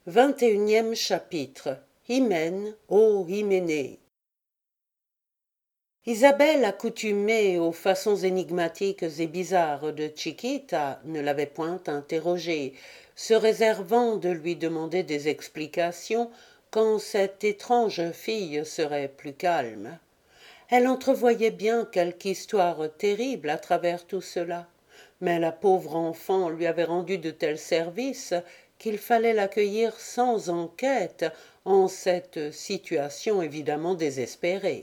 21e chapitre. Hymen, ô Hyménée. Isabelle, accoutumée aux façons énigmatiques et bizarres de Chiquita, ne l'avait point interrogée, se réservant de lui demander des explications quand cette étrange fille serait plus calme. Elle entrevoyait bien quelque histoire terrible à travers tout cela, mais la pauvre enfant lui avait rendu de tels services qu'il fallait l'accueillir sans enquête en cette situation évidemment désespérée.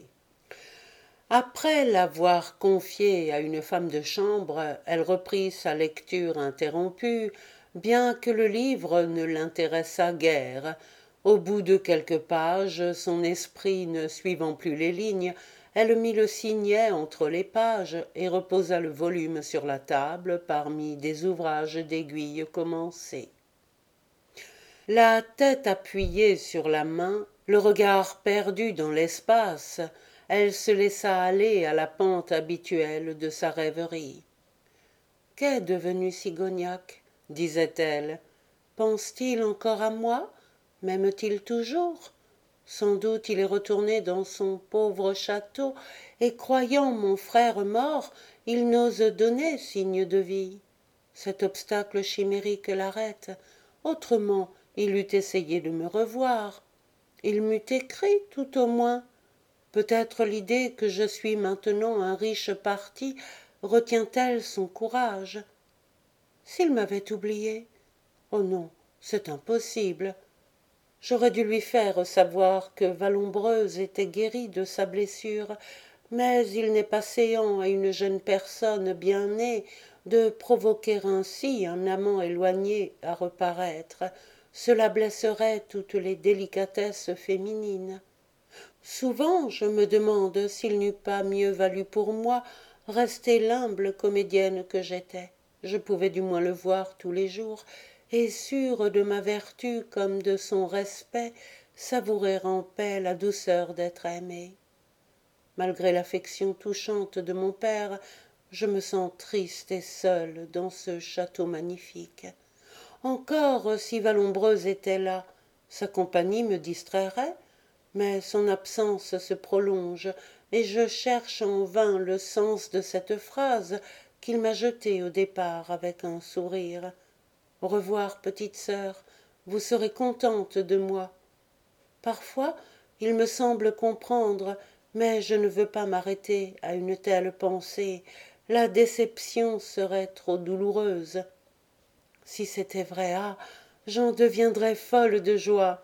Après l'avoir confiée à une femme de chambre, elle reprit sa lecture interrompue, bien que le livre ne l'intéressât guère. Au bout de quelques pages, son esprit ne suivant plus les lignes, elle mit le signet entre les pages et reposa le volume sur la table parmi des ouvrages d'aiguille commencés. La tête appuyée sur la main, le regard perdu dans l'espace, elle se laissa aller à la pente habituelle de sa rêverie. « Qu'est devenu Sigognac ?» disait-elle. « Pense-t-il encore à moi? M'aime-t-il toujours? Sans doute il est retourné dans son pauvre château, et croyant mon frère mort, il n'ose donner signe de vie. Cet obstacle chimérique l'arrête. Autrement, il eût essayé de me revoir. Il m'eût écrit, tout au moins. Peut-être l'idée que je suis maintenant un riche parti retient-elle son courage. S'il m'avait oublié, oh non, c'est impossible. J'aurais dû lui faire savoir que Vallombreuse était guérie de sa blessure, mais il n'est pas séant à une jeune personne bien née de provoquer ainsi un amant éloigné à reparaître. Cela blesserait toutes les délicatesses féminines. Souvent je me demande s'il n'eût pas mieux valu pour moi rester l'humble comédienne que j'étais. Je pouvais du moins le voir tous les jours, et sûre de ma vertu comme de son respect, savourer en paix la douceur d'être aimée. Malgré l'affection touchante de mon père, je me sens triste et seule dans ce château magnifique. Encore, si Vallombreuse était là, sa compagnie me distrairait, mais son absence se prolonge, et je cherche en vain le sens de cette phrase qu'il m'a jetée au départ avec un sourire. « Au revoir, petite sœur, vous serez contente de moi. » Parfois, il me semble comprendre, mais je ne veux pas m'arrêter à une telle pensée. La déception serait trop douloureuse. Si c'était vrai, ah, j'en deviendrais folle de joie.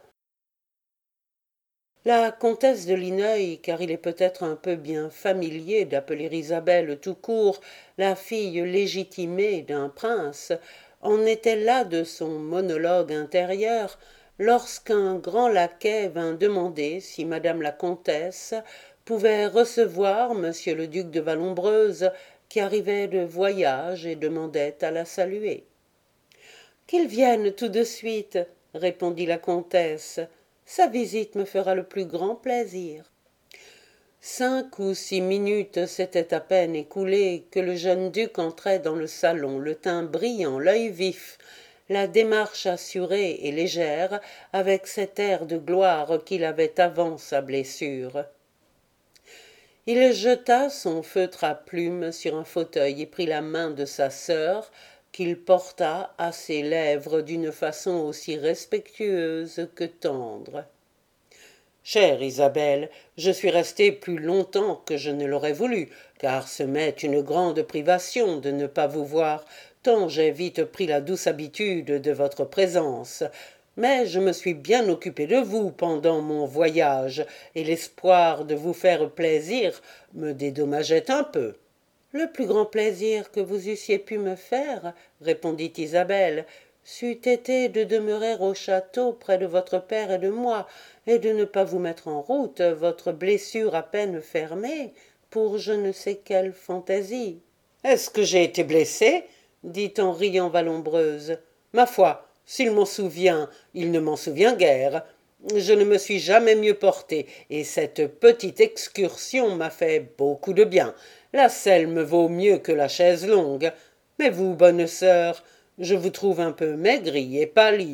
La comtesse de Lineuil, car il est peut-être un peu bien familier d'appeler Isabelle tout court la fille légitimée d'un prince, en était là de son monologue intérieur lorsqu'un grand laquais vint demander si madame la comtesse pouvait recevoir monsieur le duc de Vallombreuse qui arrivait de voyage et demandait à la saluer. « Qu'il vienne tout de suite, » répondit la comtesse. « Sa visite me fera le plus grand plaisir. » 5 ou 6 minutes s'étaient à peine écoulées que le jeune duc entrait dans le salon, le teint brillant, l'œil vif, la démarche assurée et légère, avec cet air de gloire qu'il avait avant sa blessure. Il jeta son feutre à plumes sur un fauteuil et prit la main de sa sœur, qu'il porta à ses lèvres d'une façon aussi respectueuse que tendre. « Chère Isabelle, je suis resté plus longtemps que je ne l'aurais voulu, car ce m'est une grande privation de ne pas vous voir, tant j'ai vite pris la douce habitude de votre présence. Mais je me suis bien occupé de vous pendant mon voyage, et l'espoir de vous faire plaisir me dédommageait un peu. » « Le plus grand plaisir que vous eussiez pu me faire, » répondit Isabelle, « c'eût été de demeurer au château près de votre père et de moi, et de ne pas vous mettre en route, votre blessure à peine fermée, pour je ne sais quelle fantaisie. »« Est-ce que j'ai été blessée ?» dit en riant Vallombreuse. « Ma foi, s'il m'en souvient, il ne m'en souvient guère. Je ne me suis jamais mieux portée, et cette petite excursion m'a fait beaucoup de bien. La selle me vaut mieux que la chaise longue. Mais vous, bonne sœur, je vous trouve un peu maigrie et pâlie.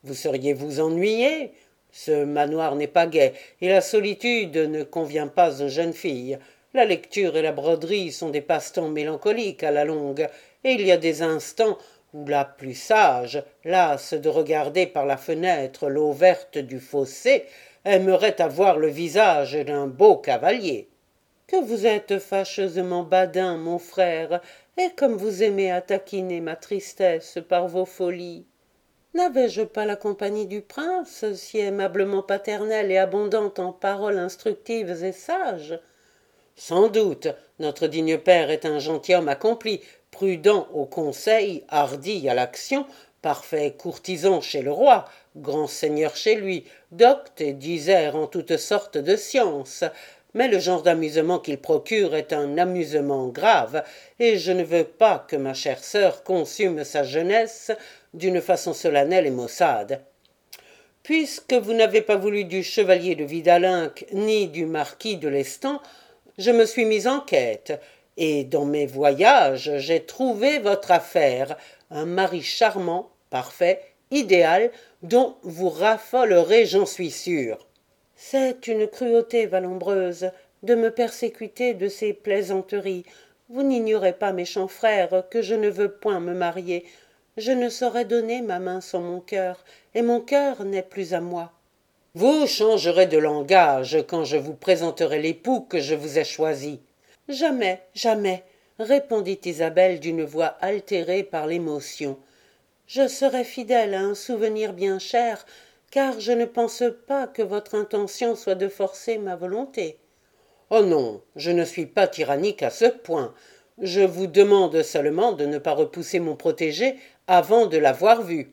Vous seriez vous ennuyé. Ce manoir n'est pas gai, et la solitude ne convient pas aux jeunes filles. La lecture et la broderie sont des passe-temps mélancoliques à la longue, et il y a des instants où la plus sage, lasse de regarder par la fenêtre l'eau verte du fossé, aimerait avoir le visage d'un beau cavalier. Que vous êtes fâcheusement badin, mon frère, et comme vous aimez à taquiner ma tristesse par vos folies. N'avais-je pas la compagnie du prince, si aimablement paternelle et abondante en paroles instructives et sages? Sans doute, notre digne père est un gentilhomme accompli, prudent au conseil, hardi à l'action, parfait courtisan chez le roi, grand seigneur chez lui, docte et disert en toutes sortes de sciences. Mais le genre d'amusement qu'il procure est un amusement grave, et je ne veux pas que ma chère sœur consume sa jeunesse d'une façon solennelle et maussade. Puisque vous n'avez pas voulu du chevalier de Vidalinck ni du marquis de Lestan, je me suis mis en quête, et dans mes voyages j'ai trouvé votre affaire, un mari charmant, parfait, idéal, dont vous raffolerez, j'en suis sûr. C'est une cruauté vallombreuse de me persécuter de ces plaisanteries. Vous n'ignorez pas, méchant frère, que je ne veux point me marier. Je ne saurais donner ma main sans mon cœur, et mon cœur n'est plus à moi. Vous changerez de langage quand je vous présenterai l'époux que je vous ai choisi. Jamais, jamais, répondit Isabelle d'une voix altérée par l'émotion. Je serai fidèle à un souvenir bien cher, car je ne pense pas que votre intention soit de forcer ma volonté. Oh non, je ne suis pas tyrannique à ce point. Je vous demande seulement de ne pas repousser mon protégé avant de l'avoir vu.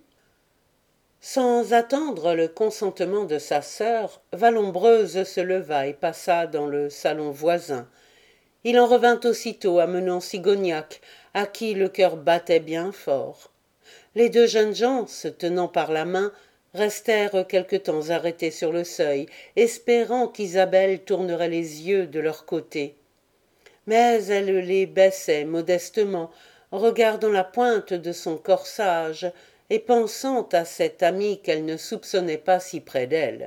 Sans attendre le consentement de sa sœur, Vallombreuse se leva et passa dans le salon voisin. Il en revint aussitôt amenant Sigognac, à qui le cœur battait bien fort. Les deux jeunes gens, se tenant par la main, restèrent quelque temps arrêtés sur le seuil, espérant qu'Isabelle tournerait les yeux de leur côté. Mais elle les baissait modestement, regardant la pointe de son corsage et pensant à cette amie qu'elle ne soupçonnait pas si près d'elle.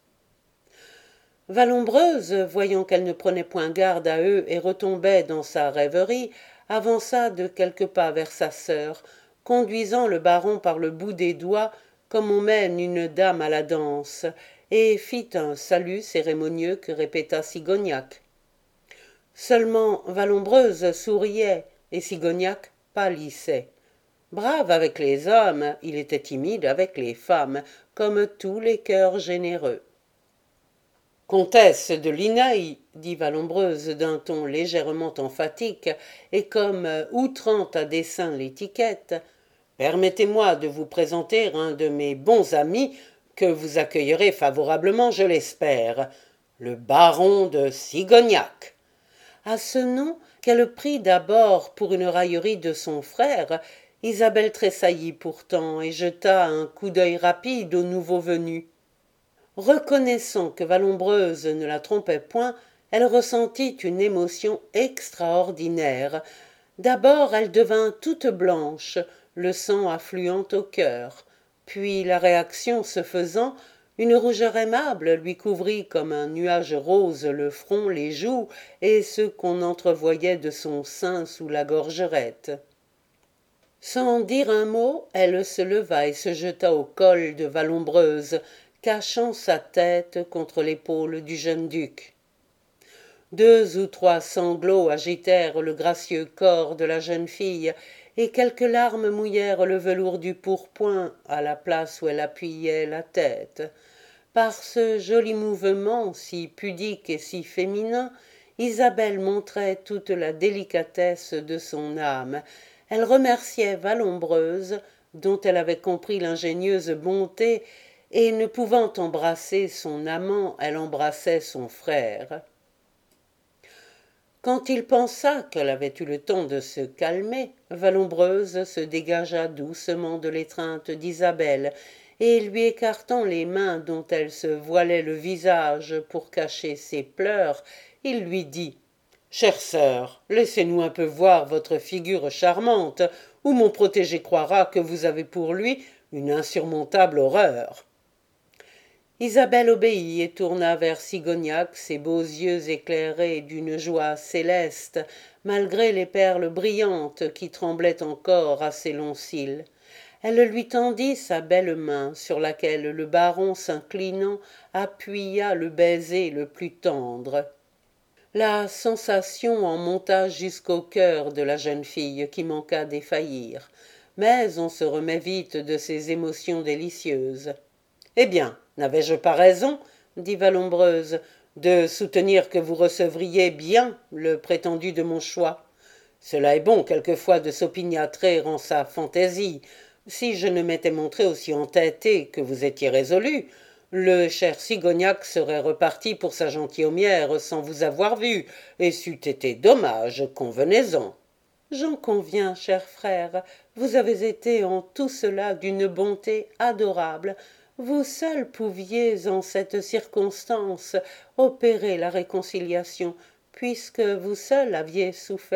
Vallombreuse, voyant qu'elle ne prenait point garde à eux et retombait dans sa rêverie, avança de quelques pas vers sa sœur, conduisant le baron par le bout des doigts comme on mène une dame à la danse, et fit un salut cérémonieux que répéta Sigognac. Seulement Vallombreuse souriait et Sigognac pâlissait. Brave avec les hommes, il était timide avec les femmes, comme tous les cœurs généreux. Comtesse de Linaï, dit Vallombreuse d'un ton légèrement emphatique et comme outrant à dessein l'étiquette, permettez-moi de vous présenter un de mes bons amis que vous accueillerez favorablement, je l'espère, le baron de Sigognac. À ce nom, qu'elle prit d'abord pour une raillerie de son frère, Isabelle tressaillit pourtant et jeta un coup d'œil rapide au nouveau venu. Reconnaissant que Vallombreuse ne la trompait point, elle ressentit une émotion extraordinaire. D'abord elle devint toute blanche, le sang affluant au cœur. Puis la réaction se faisant, une rougeur aimable lui couvrit comme un nuage rose le front, les joues et ce qu'on entrevoyait de son sein sous la gorgerette. Sans dire un mot, elle se leva et se jeta au col de Vallombreuse, cachant sa tête contre l'épaule du jeune duc. 2 ou 3 sanglots agitèrent le gracieux corps de la jeune fille, et quelques larmes mouillèrent le velours du pourpoint à la place où elle appuyait la tête. Par ce joli mouvement, si pudique et si féminin, Isabelle montrait toute la délicatesse de son âme. Elle remerciait Vallombreuse, dont elle avait compris l'ingénieuse bonté, et ne pouvant embrasser son amant, elle embrassait son frère. Quand il pensa qu'elle avait eu le temps de se calmer, Vallombreuse se dégagea doucement de l'étreinte d'Isabelle, et lui écartant les mains dont elle se voilait le visage pour cacher ses pleurs, il lui dit « Chère sœur, laissez-nous un peu voir votre figure charmante, ou mon protégé croira que vous avez pour lui une insurmontable horreur. Isabelle obéit et tourna vers Sigognac ses beaux yeux éclairés d'une joie céleste, malgré les perles brillantes qui tremblaient encore à ses longs cils. Elle lui tendit sa belle main, sur laquelle le baron, s'inclinant, appuya le baiser le plus tendre. La sensation en monta jusqu'au cœur de la jeune fille qui manqua défaillir. Mais on se remet vite de ces émotions délicieuses. « Eh bien, n'avais-je pas raison, dit Vallombreuse, de soutenir que vous recevriez bien le prétendu de mon choix? Cela est bon quelquefois de s'opiniâtrer en sa fantaisie. Si je ne m'étais montré aussi entêté que vous étiez résolu, le cher Sigognac serait reparti pour sa gentilhommière sans vous avoir vu, et c'eût été dommage, convenez-en. » « J'en conviens, cher frère, vous avez été en tout cela d'une bonté adorable. Vous seul pouviez, en cette circonstance, opérer la réconciliation, puisque vous seul aviez souffert. »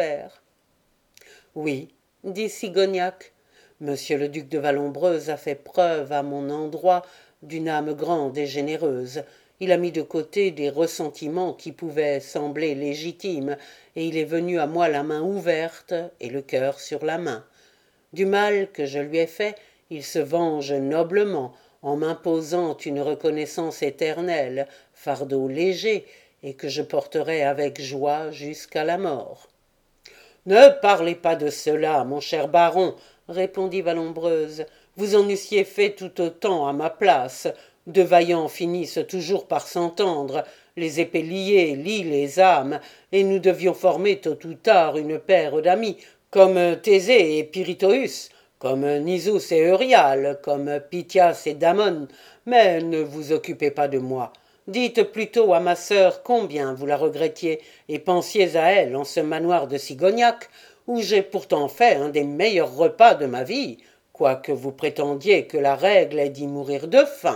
« Oui, dit Sigognac, monsieur le duc de Vallombreuse a fait preuve à mon endroit d'une âme grande et généreuse. Il a mis de côté des ressentiments qui pouvaient sembler légitimes, et il est venu à moi la main ouverte et le cœur sur la main. Du mal que je lui ai fait, il se venge noblement, en m'imposant une reconnaissance éternelle, fardeau léger, et que je porterai avec joie jusqu'à la mort. « Ne parlez pas de cela, mon cher baron, répondit Vallombreuse. Vous en eussiez fait tout autant à ma place. De vaillants finissent toujours par s'entendre. Les épées liées lient les âmes, et nous devions former tôt ou tard une paire d'amis, comme Thésée et Pirithous, comme Nisus et Euryale, comme Pythias et Damon. Mais ne vous occupez pas de moi. Dites plutôt à ma sœur combien vous la regrettiez, et pensiez à elle en ce manoir de Sigognac, où j'ai pourtant fait un des meilleurs repas de ma vie, quoique vous prétendiez que la règle est d'y mourir de faim. »«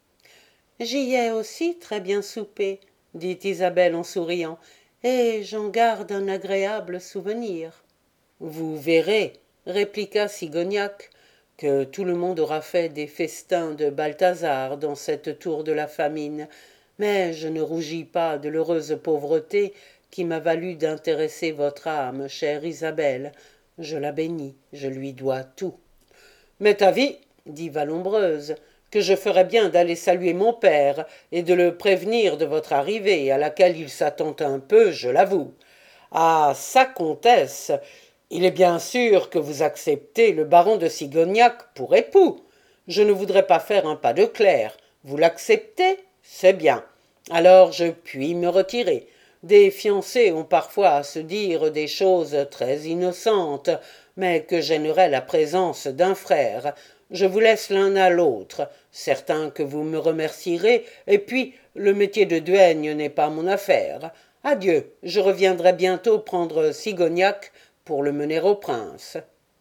J'y ai aussi très bien soupé, dit Isabelle en souriant, et j'en garde un agréable souvenir. »« Vous verrez, répliqua Sigognac, que tout le monde aura fait des festins de Balthazar dans cette tour de la famine, mais je ne rougis pas de l'heureuse pauvreté qui m'a valu d'intéresser votre âme, chère Isabelle. Je la bénis, je lui dois tout. »« M'est avis, dit Vallombreuse, que je ferais bien d'aller saluer mon père et de le prévenir de votre arrivée, à laquelle il s'attend un peu, je l'avoue. Ah, sa comtesse, il est bien sûr que vous acceptez le baron de Sigognac pour époux. Je ne voudrais pas faire un pas de clerc. Vous l'acceptez? C'est bien. Alors je puis me retirer. Des fiancés ont parfois à se dire des choses très innocentes, mais que gênerait la présence d'un frère. Je vous laisse l'un à l'autre, certain que vous me remercierez, et puis le métier de duègne n'est pas mon affaire. Adieu, je reviendrai bientôt prendre Sigognac pour le mener au prince. »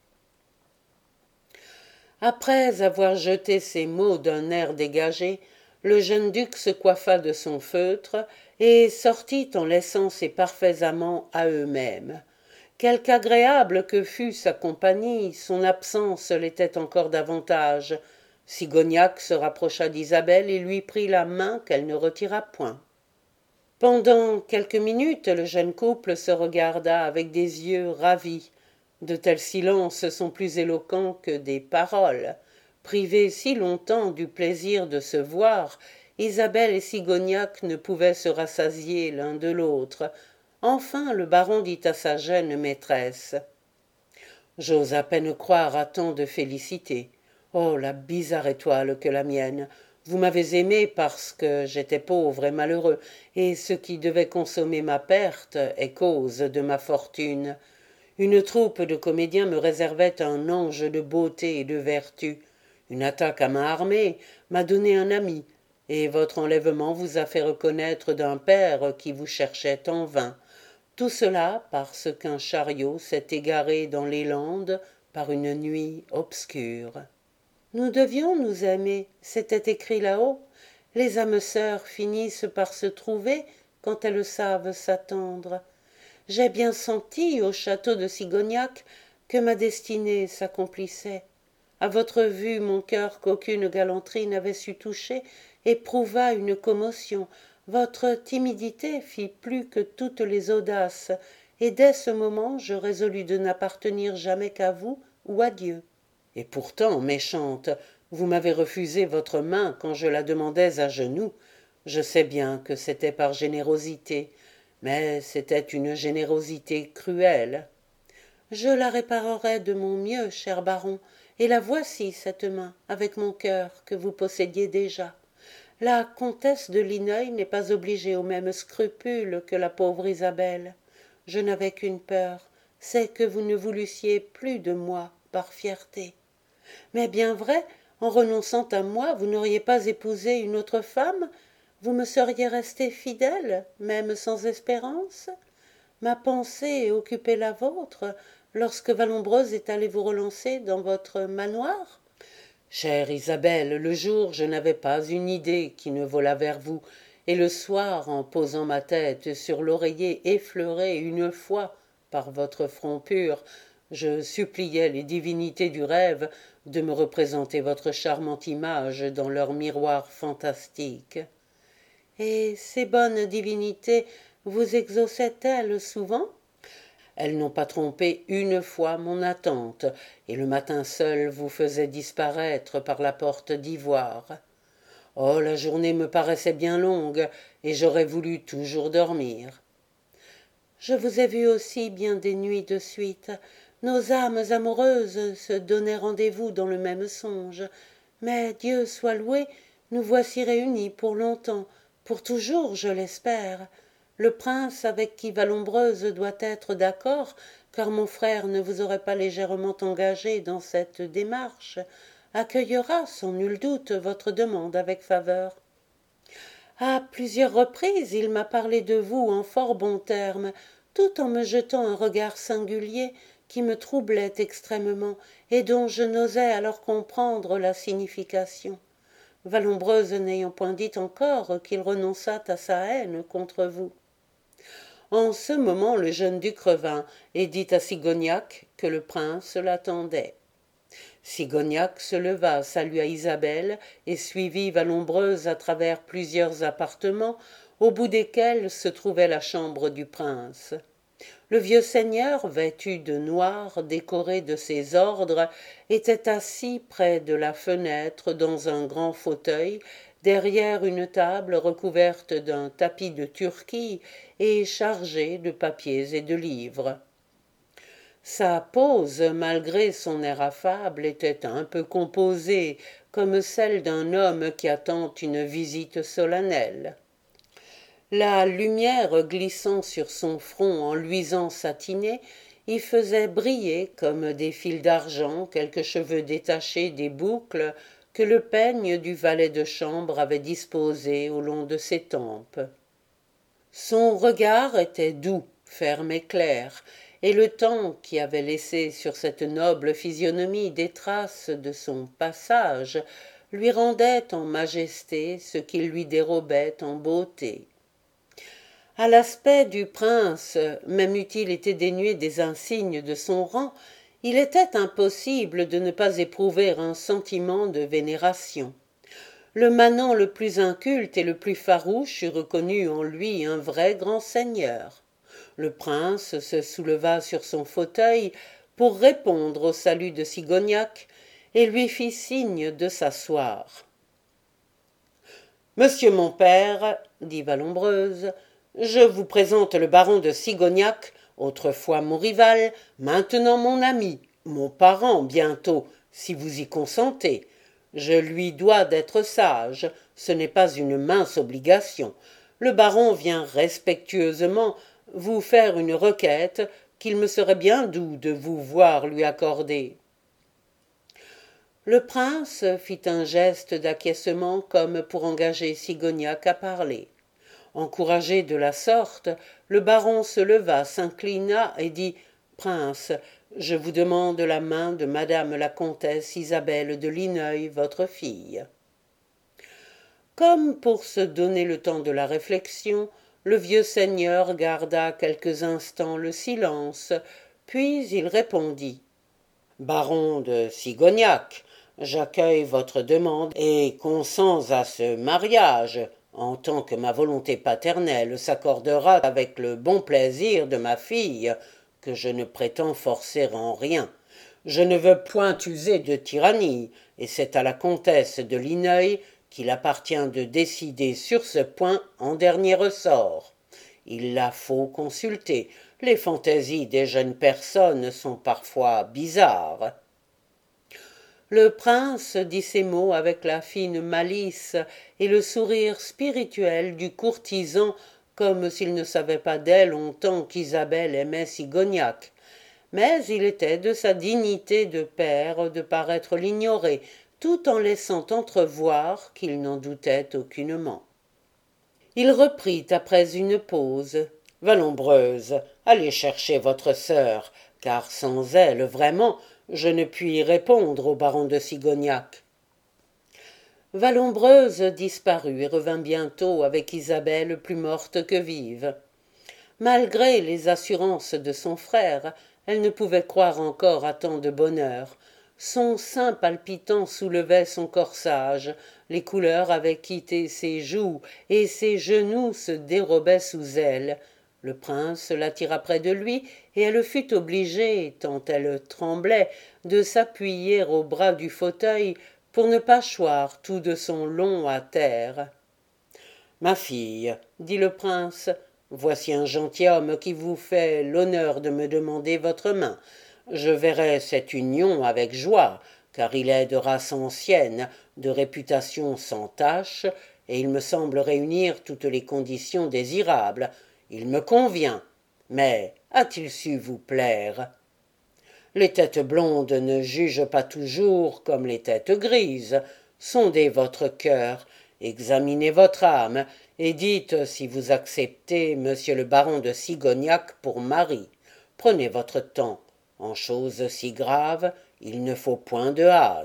Après avoir jeté ces mots d'un air dégagé, le jeune duc se coiffa de son feutre et sortit en laissant ses parfaits amants à eux-mêmes. Quelque agréable que fût sa compagnie, son absence l'était encore davantage. Sigognac se rapprocha d'Isabelle et lui prit la main qu'elle ne retira point. Pendant quelques minutes, le jeune couple se regarda avec des yeux ravis. De tels silences sont plus éloquents que des paroles. Privés si longtemps du plaisir de se voir, Isabelle et Sigognac ne pouvaient se rassasier l'un de l'autre. Enfin le baron dit à sa jeune maîtresse: « J'ose à peine croire à tant de félicité. Oh, la bizarre étoile que la mienne! Vous m'avez aimé parce que j'étais pauvre et malheureux, et ce qui devait consommer ma perte est cause de ma fortune. Une troupe de comédiens me réservait un ange de beauté et de vertu. Une attaque à main armée m'a donné un ami, et votre enlèvement vous a fait reconnaître d'un père qui vous cherchait en vain. Tout cela parce qu'un chariot s'est égaré dans les Landes par une nuit obscure. » Nous devions nous aimer, c'était écrit là-haut. Les âmes sœurs finissent par se trouver quand elles savent s'attendre. J'ai bien senti au château de Sigognac que ma destinée s'accomplissait. À votre vue, mon cœur qu'aucune galanterie n'avait su toucher éprouva une commotion. Votre timidité fit plus que toutes les audaces, et dès ce moment je résolus de n'appartenir jamais qu'à vous ou à Dieu. Et pourtant, méchante, vous m'avez refusé votre main quand je la demandais à genoux. Je sais bien que c'était par générosité, mais c'était une générosité cruelle. Je la réparerai de mon mieux, cher baron, et la voici, cette main, avec mon cœur, que vous possédiez déjà. La comtesse de Lineuil n'est pas obligée aux mêmes scrupules que la pauvre Isabelle. Je n'avais qu'une peur, c'est que vous ne voulussiez plus de moi par fierté. Mais bien vrai, en renonçant à moi, vous n'auriez pas épousé une autre femme? Vous me seriez resté fidèle, même sans espérance? Ma pensée occupait la vôtre lorsque Vallombreuse est allée vous relancer dans votre manoir? Chère Isabelle, le jour je n'avais pas une idée qui ne volât vers vous, et le soir, en posant ma tête sur l'oreiller effleuré une fois par votre front pur, je suppliais les divinités du rêve de me représenter votre charmante image dans leur miroir fantastique. Et ces bonnes divinités vous exauçaient-elles souvent? Elles n'ont pas trompé une fois mon attente, et le matin seul vous faisait disparaître par la porte d'ivoire. Oh, la journée me paraissait bien longue, et j'aurais voulu toujours dormir. Je vous ai vu aussi bien des nuits de suite. Nos âmes amoureuses se donnaient rendez-vous dans le même songe. Mais Dieu soit loué, nous voici réunis pour longtemps, pour toujours, je l'espère. Le prince avec qui Vallombreuse doit être d'accord, car mon frère ne vous aurait pas légèrement engagé dans cette démarche, accueillera sans nul doute votre demande avec faveur. À plusieurs reprises il m'a parlé de vous en fort bons termes, tout en me jetant un regard singulier qui me troublait extrêmement et dont je n'osais alors comprendre la signification. Vallombreuse n'ayant point dit encore qu'il renonçât à sa haine contre vous. En ce moment le jeune duc revint et dit à Sigognac que le prince l'attendait. Sigognac se leva, salua Isabelle et suivit Vallombreuse à travers plusieurs appartements, au bout desquels se trouvait la chambre du prince. Le vieux seigneur, vêtu de noir, décoré de ses ordres, était assis près de la fenêtre dans un grand fauteuil, derrière une table recouverte d'un tapis de Turquie et chargée de papiers et de livres. Sa pose, malgré son air affable, était un peu composée, comme celle d'un homme qui attend une visite solennelle. La lumière glissant sur son front en luisant satiné y faisait briller comme des fils d'argent quelques cheveux détachés des boucles que le peigne du valet de chambre avait disposées au long de ses tempes. Son regard était doux, ferme et clair, et le temps qui avait laissé sur cette noble physionomie des traces de son passage lui rendait en majesté ce qu'il lui dérobait en beauté. À l'aspect du prince, même eût-il été dénué des insignes de son rang, il était impossible de ne pas éprouver un sentiment de vénération. Le manant le plus inculte et le plus farouche eût reconnu en lui un vrai grand seigneur. Le prince se souleva sur son fauteuil pour répondre au salut de Sigognac et lui fit signe de s'asseoir. « Monsieur mon père, dit Vallombreuse, je vous présente le baron de Sigognac, autrefois mon rival, maintenant mon ami, mon parent bientôt, si vous y consentez. Je lui dois d'être sage, ce n'est pas une mince obligation. Le baron vient respectueusement vous faire une requête qu'il me serait bien doux de vous voir lui accorder. » Le prince fit un geste d'acquiescement comme pour engager Sigognac à parler. Encouragé de la sorte, le baron se leva, s'inclina et dit « Prince, je vous demande la main de madame la comtesse Isabelle de Lineuil, votre fille. » Comme pour se donner le temps de la réflexion, le vieux seigneur garda quelques instants le silence, puis il répondit. « Baron de Sigognac, j'accueille votre demande et consens à ce mariage, en tant que ma volonté paternelle s'accordera avec le bon plaisir de ma fille, que je ne prétends forcer en rien. Je ne veux point user de tyrannie, et c'est à la comtesse de Lineuil qu'il appartient de décider sur ce point en dernier ressort. Il la faut consulter. Les fantaisies des jeunes personnes sont parfois bizarres. Le prince dit ces mots avec la fine malice et le sourire spirituel du courtisan, comme s'il ne savait pas dès longtemps qu'Isabelle aimait Sigognac. Mais il était de sa dignité de père de paraître l'ignorer, tout en laissant entrevoir qu'il n'en doutait aucunement. Il reprit après une pause. Vallombreuse, allez chercher votre sœur, car sans elle, vraiment, je ne puis répondre au baron de Sigognac. Vallombreuse disparut et revint bientôt avec Isabelle plus morte que vive. Malgré les assurances de son frère, elle ne pouvait croire encore à tant de bonheur. Son sein palpitant soulevait son corsage, les couleurs avaient quitté ses joues, et ses genoux se dérobaient sous elle. Le prince l'attira près de lui, et elle fut obligée, tant elle tremblait, de s'appuyer au bras du fauteuil pour ne pas choir tout de son long à terre. « Ma fille, dit le prince, voici un gentilhomme qui vous fait l'honneur de me demander votre main. Je verrai cette union avec joie, car il est de race ancienne, de réputation sans tache, et il me semble réunir toutes les conditions désirables. Il me convient, mais a-t-il su vous plaire? Les têtes blondes ne jugent pas toujours comme les têtes grises. Sondez votre cœur, examinez votre âme, et dites si vous acceptez monsieur le baron de Sigognac pour mari. Prenez votre temps. En choses si graves, il ne faut point de hâte. »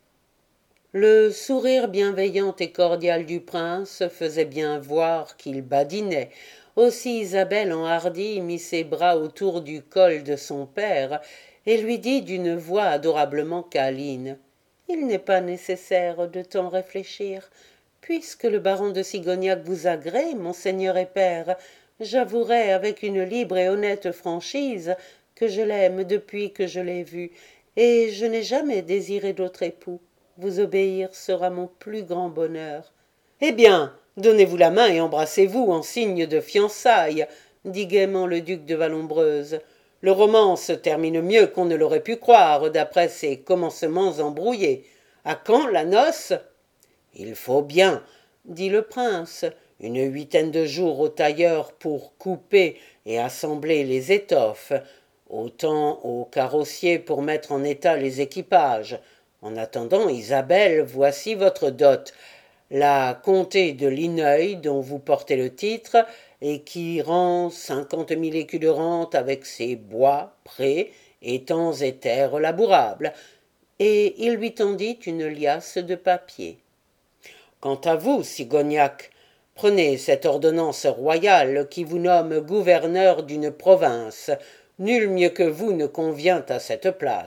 Le sourire bienveillant et cordial du prince faisait bien voir qu'il badinait. Aussi Isabelle enhardie mit ses bras autour du col de son père et lui dit d'une voix adorablement câline: « Il n'est pas nécessaire de tant réfléchir. Puisque le baron de Sigognac vous agrée, monseigneur et père, j'avouerai avec une libre et honnête franchise que je l'aime depuis que je l'ai vu, et je n'ai jamais désiré d'autre époux. Vous obéir sera mon plus grand bonheur. »« Eh bien, donnez-vous la main et embrassez-vous en signe de fiançailles, » dit gaiement le duc de Vallombreuse. « Le roman se termine mieux qu'on ne l'aurait pu croire, d'après ses commencements embrouillés. À quand la noce ?»« Il faut bien, » dit le prince, « une huitaine de jours au tailleur pour couper et assembler les étoffes, autant au carrossier pour mettre en état les équipages. En attendant, Isabelle, voici votre dot. La comté de Lineuil, dont vous portez le titre, et qui rend 50 000 écus de rente avec ses bois, prés, étangs et terres labourables. » Et il lui tendit une liasse de papier. « Quant à vous, Sigognac, prenez cette ordonnance royale qui vous nomme gouverneur d'une province. Nul mieux que vous ne convient à cette place. »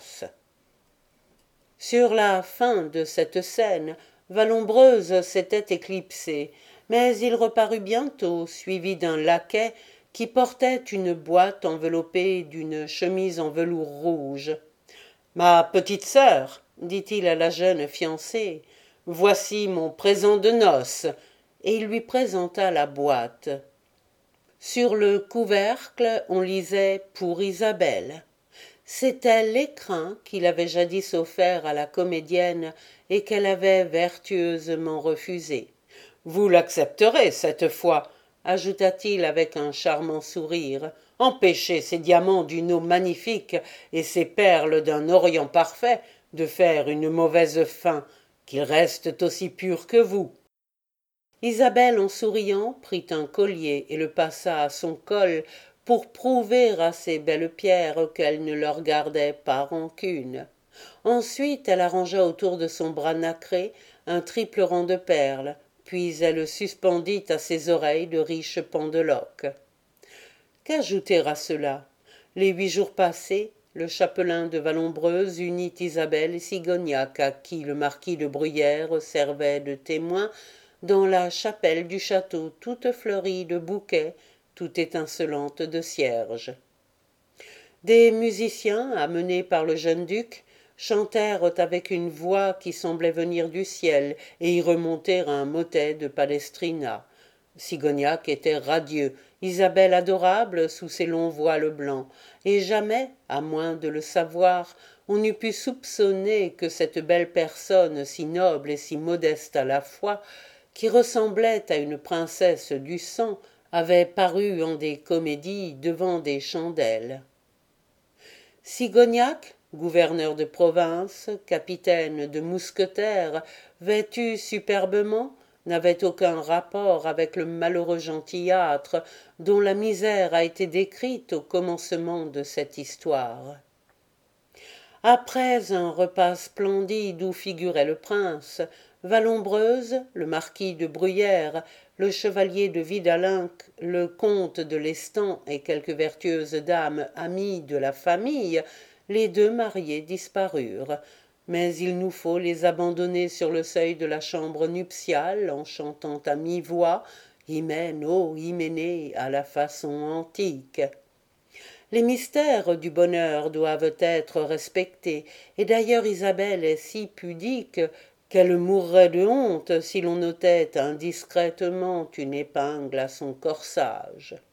Sur la fin de cette scène, Vallombreuse s'était éclipsée, mais il reparut bientôt, suivi d'un laquais qui portait une boîte enveloppée d'une chemise en velours rouge. « Ma petite sœur, dit-il à la jeune fiancée, voici mon présent de noces, et il lui présenta la boîte. Sur le couvercle, on lisait « Pour Isabelle ». C'était l'écrin qu'il avait jadis offert à la comédienne et qu'elle avait vertueusement refusé. « Vous l'accepterez cette fois, » ajouta-t-il avec un charmant sourire. « Empêchez ces diamants d'une eau magnifique et ces perles d'un orient parfait de faire une mauvaise fin, qu'ils restent aussi purs que vous. » Isabelle, en souriant, prit un collier et le passa à son col pour prouver à ces belles pierres qu'elle ne leur gardait pas rancune. Ensuite, elle arrangea autour de son bras nacré un triple rang de perles, puis elle suspendit à ses oreilles de riches pendeloques. Qu'ajouter à cela? Les 8 jours passés, le chapelain de Vallombreuse unit Isabelle et Sigognac, à qui le marquis de Bruyères servait de témoin, dans la chapelle du château, toute fleurie de bouquets, toute étincelante de cierges. Des musiciens, amenés par le jeune duc, chantèrent avec une voix qui semblait venir du ciel et y remonter un motet de Palestrina. Sigognac était radieux, Isabelle adorable sous ses longs voiles blancs, et jamais, à moins de le savoir, on n'eût pu soupçonner que cette belle personne si noble et si modeste à la fois, qui ressemblait à une princesse du sang, avait paru en des comédies devant des chandelles. Sigognac, gouverneur de province, capitaine de mousquetaires, vêtu superbement, n'avait aucun rapport avec le malheureux gentillâtre dont la misère a été décrite au commencement de cette histoire. Après un repas splendide où figurait le prince, Vallombreuse, le marquis de Bruyères, le chevalier de Vidalinck, le comte de Lestan et quelques vertueuses dames amies de la famille, les deux mariés disparurent. Mais il nous faut les abandonner sur le seuil de la chambre nuptiale en chantant à mi-voix « Hymen, ô Hyménée » à la façon antique. Les mystères du bonheur doivent être respectés, et d'ailleurs Isabelle est si pudique qu'elle mourrait de honte si l'on ôtait indiscrètement une épingle à son corsage.